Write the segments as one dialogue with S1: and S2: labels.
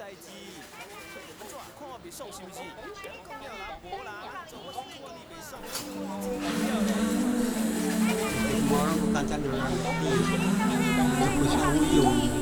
S1: 代志。安怎看我袂爽是毋是？讲了啦，无啦，做我是看你袂爽，
S2: 我们干家牛羊地，不像我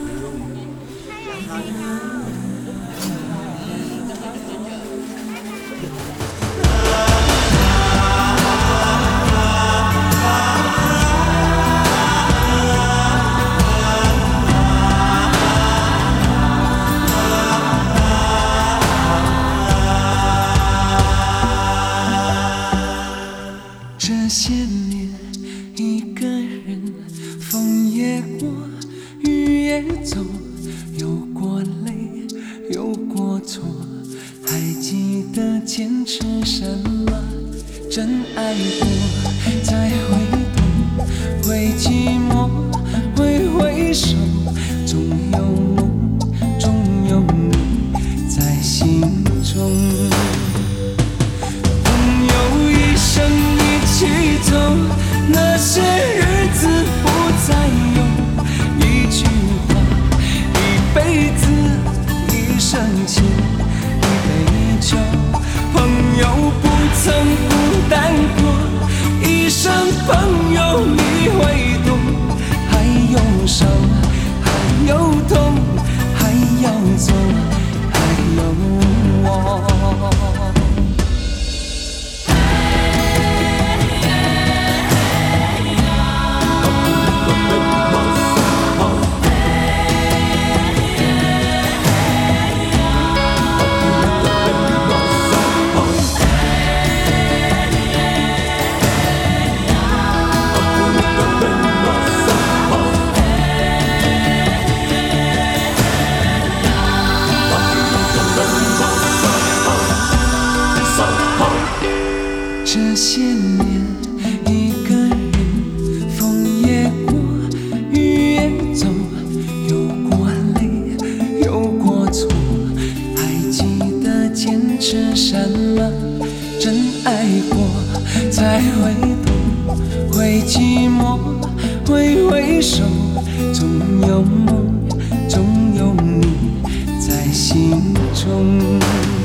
S3: 这些年一个人，风也过，雨也走，有过泪，有过错，还记得坚持什么？真爱过，再回头，会寂寞，会回首，总有梦，总有你在心中。朋友一生一起走，那些日子不再有。一句话，一辈子，一生情，一杯酒。朋友不曾孤单过，一生朋友你会懂。还有伤，还有痛，还要走，还有我。这些年一个人，风也过，雨也走，有过泪，有过错，还记得坚持什么？真爱过，再回头，会寂寞，会回首，总有梦，总有你在心中。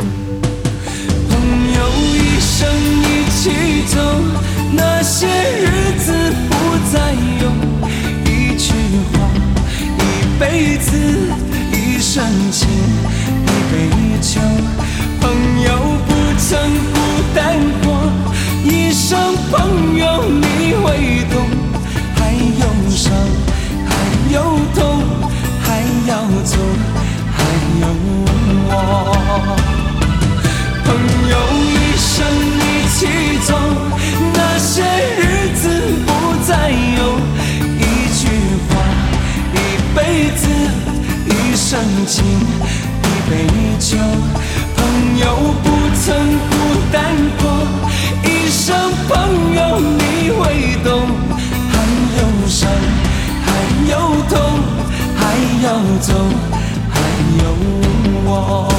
S3: 朋友一生一起走，那些日子不再有。一句话，一辈子，一生情，一杯酒。朋友不曾孤单过，一生朋友你会懂。还有伤，还有痛，还要走，还有我。朋友一生一起走，那些日子不再有。一句话，一辈子，一生情，一杯酒。朋友不曾孤单过，一生朋友你会懂。还有伤，还有痛，还要走，还有我。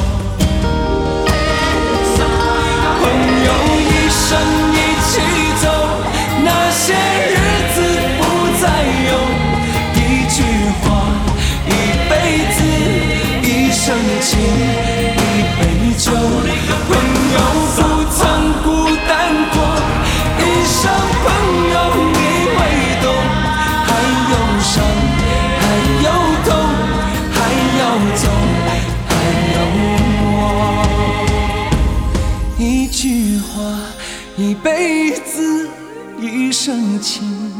S3: 朋友一生一起走，那些日子不再有。一句话，一辈子，一生情，一杯酒。朋友不曾孤单过，一生朋友你会懂。还有伤，还有痛，还要走，还有我。一句话，一辈子，一生情。